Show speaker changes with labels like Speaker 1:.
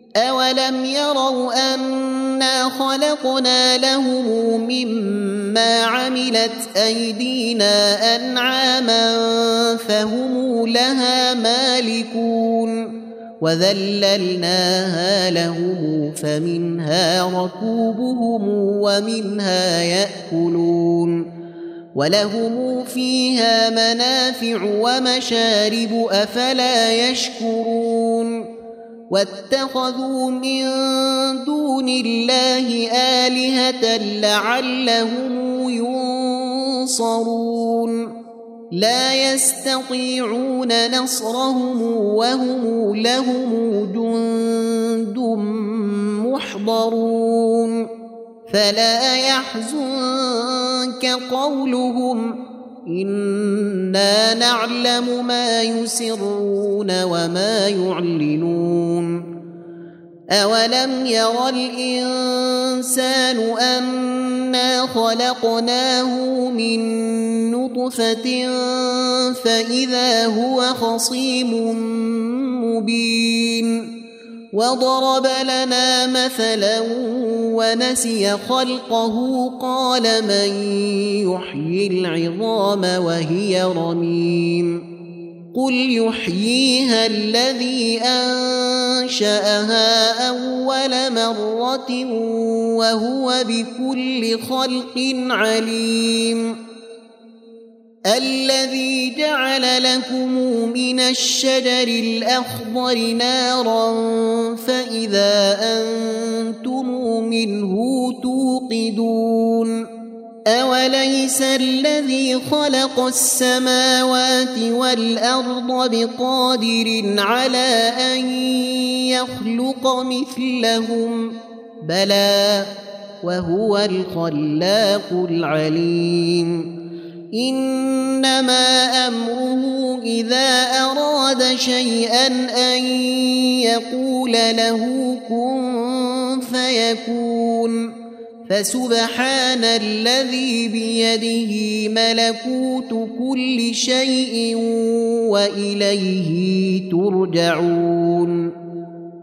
Speaker 1: أولم يروا أنا خلقنا لهم مما عملت أيدينا أنعاما فهم لها مالكون وذللناها لهم فمنها ركوبهم ومنها يأكلون ولهم فيها منافع ومشارب أفلا يشكرون واتخذوا من دون الله آلهة لعلهم ينصرون لا يستطيعون نصرهم وهم لهم جند محضرون فلا يحزنك قولهم إنا نعلم ما يسرون وما يعلنون أولم ير الإنسان أنا خلقناه من نطفة فإذا هو خصيم مبين وضرب لنا مثلا ونسي خلقه قال من يحيي العظام وهي رميم قل يحييها الذي أنشأها أول مرة وهو بكل خلق عليم الذي جعل لكم من الشجر الأخضر نارا فإذا أنتم منه توقدون أوليس الذي خلق السماوات والأرض بقادر على أن يخلق مثلهم بلى وهو الخلاق العليم إنما أمره إذا أراد شيئا أن يقول له كن فيكون فسبحان الذي بيده ملكوت كل شيء وإليه ترجعون